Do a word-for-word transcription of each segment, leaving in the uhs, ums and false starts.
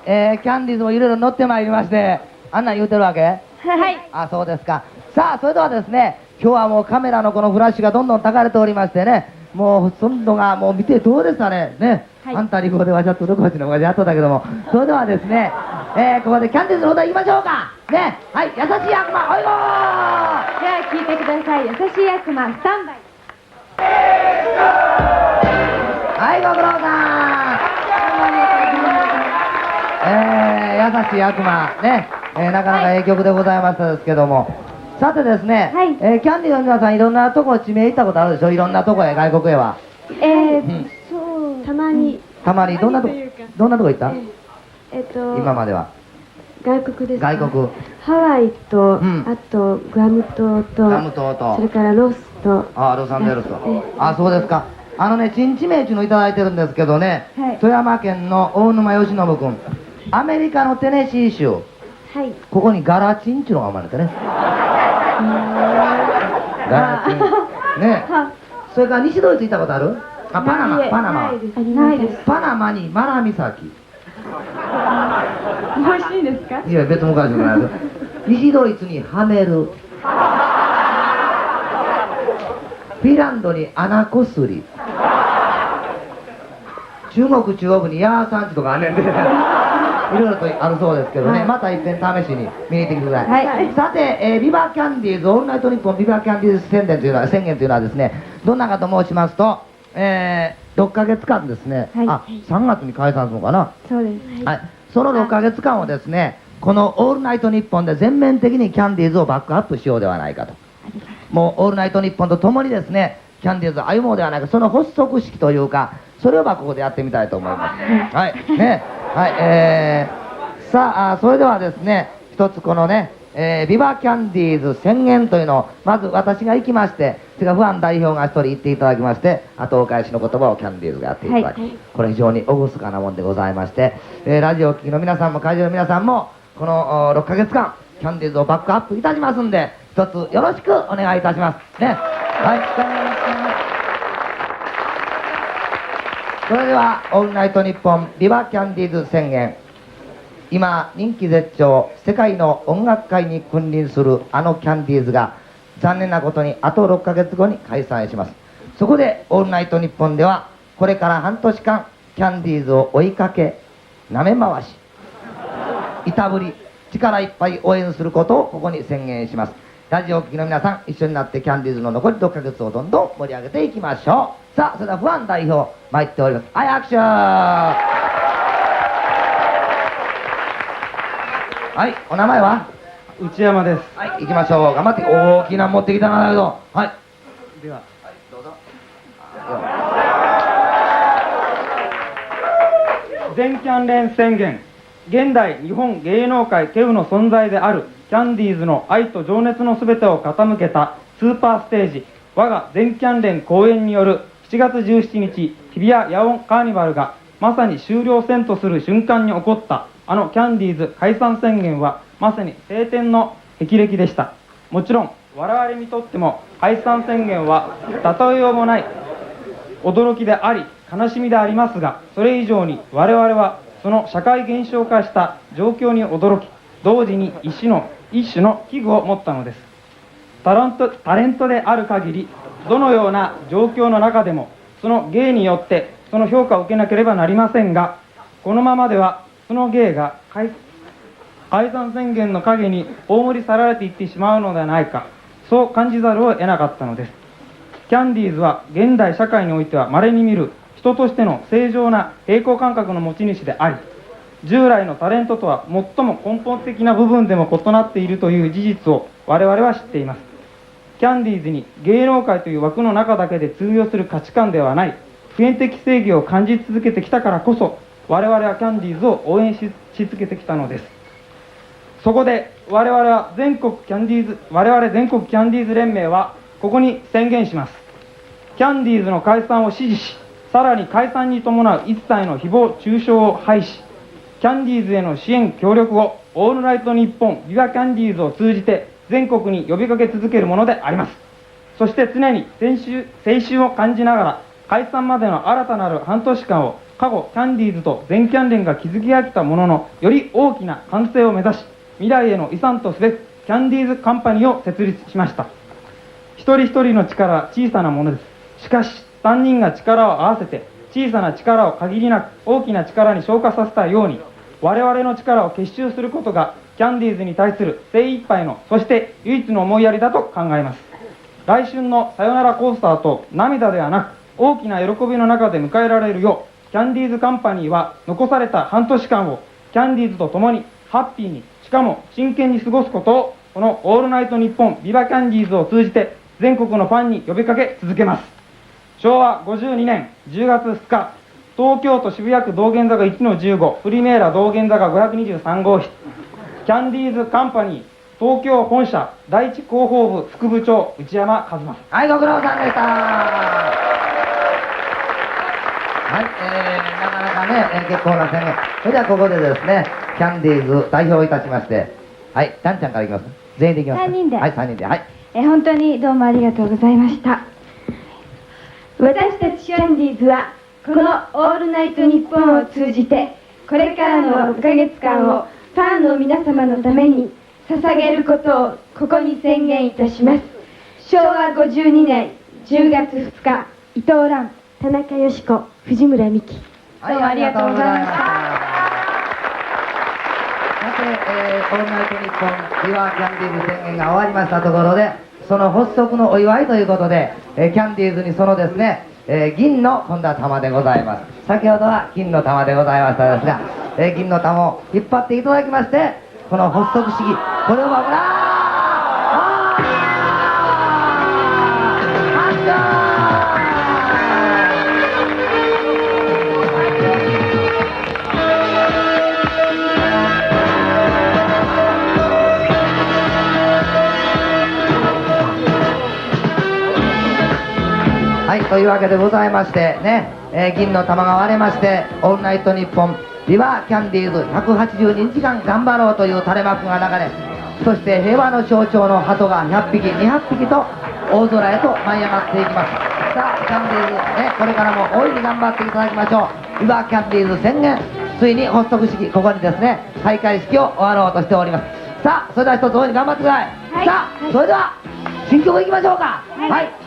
えー、キャンディーズもいろいろ乗ってまいりまして、あんなん言うてるわけ？ はい。 あ、そうですか。さあ、それではですね、今日はもうカメラのこのフラッシュがどんどん焚かれておりましてね、もうそんのがもう見てどうですかね、ね、 はい、 あんたりこではちょっとどこっちの昔やっとったけども、それではですね、えー、ここでキャンディーズの歌いきましょうか。ね、はい、優しい悪魔、おいごー。 では聴いてください。優しい悪魔、スタンバイ。 はい、ご苦労さん。えー、優しい悪魔、ね、えー、なかなかええ曲でございましたですけども、さてですね、 はい、 えー、キャンディーの皆さんいろんなとこ地名行ったことあるでしょ、いろんなとこへ、外国へは。 えー、 うん、 そう、たまに。 たまに、どんなとこ、どんなとこ行った？ えっと、 今までは。 外国ですか？ 外国。 ハワイと、 うん、 あとグアム島と、 グアム島と、 それからロスと、 あ、ロサンゼルスと、 えあ、そうですか。あのね、珍地名っていうのをいただいてるんですけどね、 はい、 富山県の大沼義信君、アメリカのテネシー州、 はい、 ここにガラチンっていうのが生まれてね。ガラチン。ね。それから西ドイツ行ったことある？あ、パナマ、パナマ。 ないです。 パナマにマラ岬。 美味しいですか？ いや、別昔じゃないです。西ドイツにハメル。フィンランドにアナコスリ。中国中央部にヤーサンチとかあんねんで、いろいろとあるそうですけどね、はい、また一遍試しに見に行ってください。はい、さて、えー、ビバキャンディーズ、オールナイトニッポンビバキャンディーズ宣言というのは、宣言というのはですね、どんなかと申しますと、えー、ろっかげつかんですね、はい、あ、さんがつに解散するのかな。 そうです。 はい、そのろっかげつかんをですね、このオールナイトニッポンで全面的にキャンディーズをバックアップしようではないかと。もうオールナイトニッポンとともにですね、キャンディーズを歩もうではないか、その発足式というか、それをまあここでやってみたいと思います。はい、ね、はい、えー、さあ、それではですね、一つこのね、えー、ビバキャンディーズ宣言というのを、まず私が行きまして、それからファン代表が一人言っていただきまして、あとお返しの言葉をキャンディーズがやっていただき、はい、これ非常に厳かなもんでございまして、えー、ラジオを聴きの皆さんも会場の皆さんも、このろっかげつかん、キャンディーズをバックアップいたしますんで、一つよろしくお願いいたします。ね。はい。それでは、オールナイトニッポンビバキャンディーズ宣言。今、人気絶頂、世界の音楽界に君臨するあのキャンディーズが、残念なことにあとろっかげつごに解散します。そこで、オールナイトニッポンでは、これから半年間、キャンディーズを追いかけ、舐め回し、いたぶり、力いっぱい応援することをここに宣言します。ラジオを聴きの皆さん、一緒になってキャンディーズの残りろっかげつをどんどん盛り上げていきましょう。さあ、それではファン代表、参っております。はい、拍手。はい、お名前は？ 内山です。 はい、行きましょう。頑張って。大きな持ってきたな、だけど。はい。 では、はい、 どうぞ。 全キャン連宣言。現代日本芸能界稀有の存在であるキャンディーズの愛と情熱のすべてを傾けたスーパーステージ、我が全キャン連公演によるしちがつじゅうしちにち日比谷野音カーニバルがまさに終了せんとする瞬間に起こったあのキャンディーズ解散宣言はまさに晴天の霹靂でした。もちろん我々にとっても解散宣言は例えようもない驚きであり悲しみでありますが、それ以上に我々はその社会現象化した状況に驚き、同時に一種の一種の危惧を持ったのです。タレント、タレントである限り、どのような状況の中でもその芸によってその評価を受けなければなりませんが、このままではその芸が解散宣言の陰に葬り去られていってしまうのではないか、そう感じざるを得なかったのです。キャンディーズは現代社会においては稀に見る人としての正常な平衡感覚の持ち主であり、従来のタレントとは最も根本的な部分でも異なっているという事実を我々は知っています。キャンディーズに芸能界という枠の中だけで通用する価値観ではない普遍的正義を感じ続けてきたからこそ、我々はキャンディーズを応援 し, し続けてきたのです。そこで我々は全国キャンディーズ我々全国キャンディーズ連盟はここに宣言します。キャンディーズの解散を支持し、さらに解散に伴う一切の誹謗中傷を廃止、キャンディーズへの支援協力をオールナイトニッポンビバキャンディーズを通じて全国に呼びかけ続けるものであります。そして常に青春を感じながら解散までの新たなる半年間を過去キャンディーズと全キャン連が築き上げたもののより大きな完成を目指し、未来への遺産とすべくキャンディーズカンパニーを設立しました。一人一人の力は小さなものです。しかしさんにんが力を合わせて小さな力を限りなく大きな力に昇華させたように、我々の力を結集することがキャンディーズに対する精一杯の、そして唯一の思いやりだと考えます。来春のさよならコースターと涙ではなく大きな喜びの中で迎えられるよう、キャンディーズカンパニーは残された半年間をキャンディーズと共にハッピーに、しかも真剣に過ごすことを、このオールナイトニッポンビバキャンディーズを通じて全国のファンに呼びかけ続けます。しょうわごじゅうにねんじゅうがつふつか、東京都渋谷区道玄坂いちのじゅうご、プリメーラ道玄坂ごひゃくにじゅうさんごうひつ、キャンディーズカンパニー東京本社第一広報部副部長内山和馬。 はい、ご苦労さんでした。はい、えー、なかなかね、えー結構な宣言。それではここでですね、キャンディーズ代表いたしまして、はい、ダンちゃんからいきます。全員でいきますか。 さんにんではい、さんにんで。はい。 えー本当にどうもありがとうございました。私たちキャンディーズはこのオールナイトニッポンを通じて、これからのろっかげつかんをファンの皆様のために捧げることをここに宣言いたします。しょうわごじゅうにねんじゅうがつふつか、伊藤蘭、田中佳子、藤村美樹。 はい、 どうもありがとうございました。 さて、えー、オールナイトニッポンビワキャンディーズ宣言が終わりましたところで、その発足のお祝いということで、えーキャンディーズにそのですね、えー銀の今度は玉でございます。先ほどは金の玉でございましたですが、えー銀の玉を引っ張っていただきまして、この発足式、これをばぶらはい、というわけでございましてね、えー銀の玉が割れまして、オールナイトニッポンビバキャンディーズひゃくはちじゅうににちかん頑張ろうという垂れ幕が流れ、そして平和の象徴の鳩がひゃっぴきにひゃくぴきと大空へと舞い上がっていきます。さあキャンディーズね、これからも大いに頑張っていただきましょう。ビバキャンディーズ宣言、ついに発足式、ここにですね開会式を終わろうとしております。さあそれでは一つ大いに頑張ってください。 はい、 さあ、 はい、 それでは新曲いきましょうか。 はい、 はい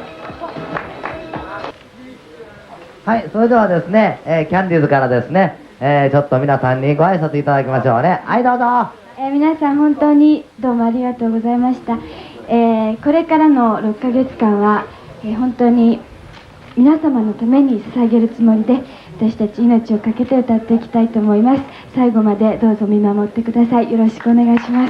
はい、それではですね、えーキャンディーズからですね、えーちょっと皆さんにご挨拶いただきましょうね。はい、どうぞ。 えー皆さん本当にどうもありがとうございました。えーこれからのろっかげつかんは、えー本当に皆様のために捧げるつもりで、私たち命を懸けて歌っていきたいと思います。最後までどうぞ見守ってください。よろしくお願いします。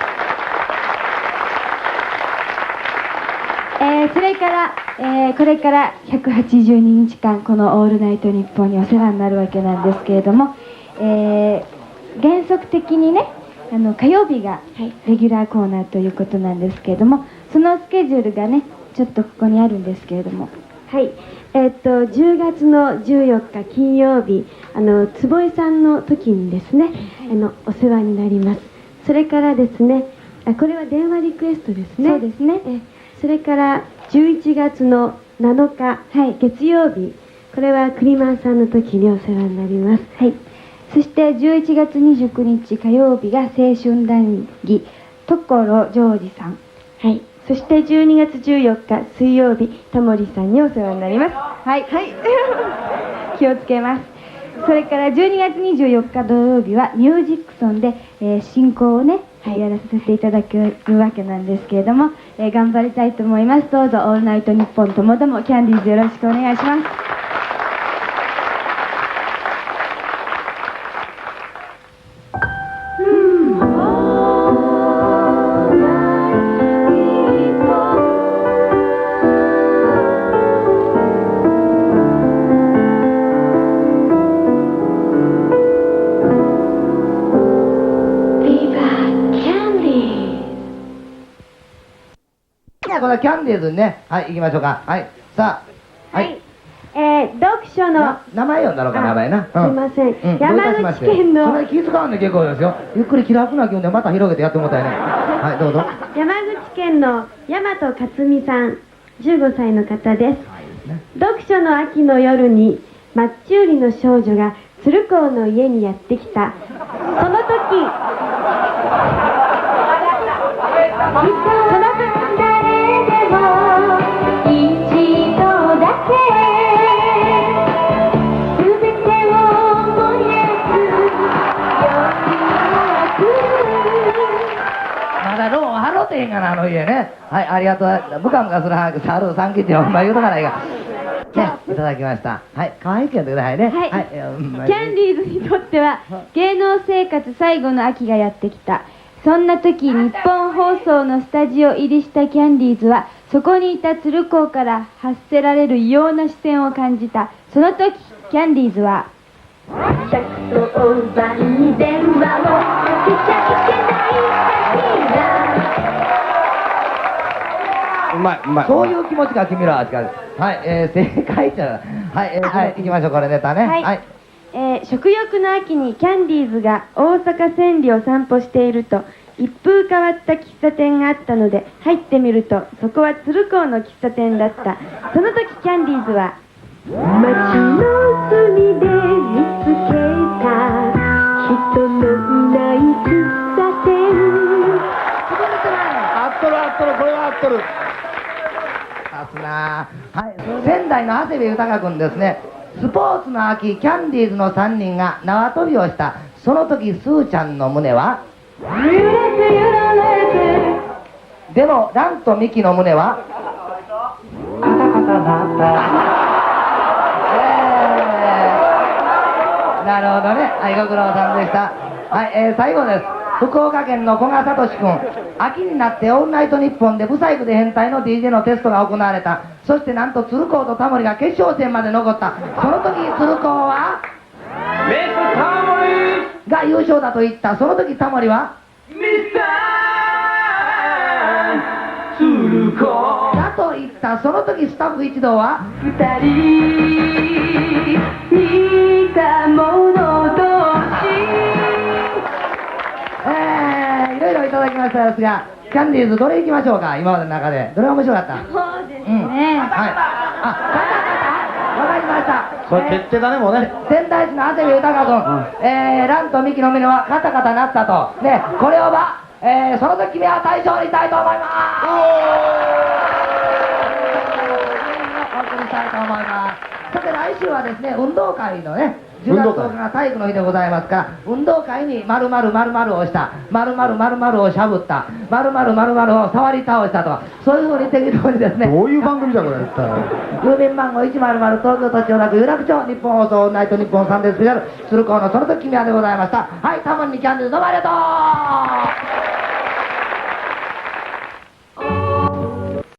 えーそれから、えーこれからひゃくはちじゅうににちかんこの「オールナイトニッポン」にお世話になるわけなんですけれども、えー原則的にね、あの火曜日がレギュラーコーナーということなんですけれども、そのスケジュールがねちょっとここにあるんですけれども、 はい、えーっとじゅうがつのじゅうよっか金曜日、あの坪井さんの時にですね、あのお世話になります。それからですね、あこれは電話リクエストですね。 そうですね。 えそれからじゅういちがつのなのか、はい、月曜日、これはクリマンさんの時にお世話になります。 はい、そしてじゅういちがつにじゅうくにち火曜日が青春談義所ジョージさん。 はい、そしてじゅうにがつじゅうよっか水曜日、タモリさんにお世話になります。 はい、はい、気をつけます。それからじゅうにがつにじゅうよっか土曜日はミュージックソンで、えー進行をね、はい、やらせていただくわけなんですけれども、えー頑張りたいと思います。どうぞオールナイトニッポンともどもキャンディーズよろしくお願いします。 じゃあこのキャンディーズにね、はい、行きましょうか。はい、さあ、は。 はいい、えー読書のな名前読んだろうか、名前な。 すいません、 うん山どういたしまして口県のそれ気遣わんで結構ですよ。ゆっくり気楽な気分でまた広げてやってもらったよね。はい、どうぞ。 山口県の大和克美さん、じゅうごさいの方です。 ね読書の秋の夜にマッチ売りの少女が鶴光の家にやってきた。その時、その時誰でも一度だけ全てを燃やす夜が来る。 まだローン払ってへんがな、あの家ね。はい、ありがとう。ムカムカするはず、サルサンキってほんま言うとかないが。ね、いただきました。はい、可愛いけどくださいね。 はいはい、いやほんまにキャンディーズにとっては芸能生活最後の秋がやってきた。そんな時、日本放送のスタジオ入りしたキャンディーズはそこにいた鶴光から発せられる異様な視線を感じた。その時キャンディーズはひゃくとおばんに電話をかけちゃいけないだうまいうまい。 そういう気持ちか、君らは。はい、えー、正解じゃはい、えー、はい、行きましょう、これネタね。 はいはい。 えー食欲の秋にキャンディーズが大阪千里を散歩していると一風変わった喫茶店があったので入ってみるとそこは鶴光の喫茶店だった。その時キャンディーズは街の隅で見つけた人のいない喫茶店。 合っとる合っとる、これは合っとる。 さすなー。はい、仙台の長谷部豊君ですね。スポーツの秋、キャンディーズのさんにんが縄跳びをした。その時、スーちゃんの胸は揺れて揺られてでも、ランとミキの胸はカタカタだった。えー、なるほどね。はい、ご苦労さんでした。はい、えー、最後です。福岡県の古賀聡君。秋になってオールナイトニッポンでブサイクで変態の ディージェー のテストが行われた。そしてなんと鶴光とタモリが決勝戦まで残った。その時鶴光はメスタモリが優勝だと言った。その時タモリはミスター鶴光だと言った。その時スタッフ一同は二人似た者同士。 えー、いろいろいただきましたですが、キャンディーズどれ行きましょうか。今までの中でどれが面白かった。 そうですうん、 ね。 はい。あ、わかりました。 それ決定だね、もうね。 仙台市の長谷部豊君、えー、ランとミキの目はカタカタなったと。ね、これをば、えー、その時君は大賞にしたいと思います。お送りしたいと思います。さて来週はですね、運動会のね、じゅうがつとおかが体育の日でございますから、運動会に〇〇〇〇をした、〇〇〇〇をしゃぶった、〇〇〇〇を触り倒したと、そういうふうに適当にですね、 どういう番組だこれ。 郵便番号いちまるまる東京都千代田区有楽町日本放送ナイト日本サンデースペシャル鶴光のその時君はでございました。はい、タモリにキャンディーズどうもありがとう。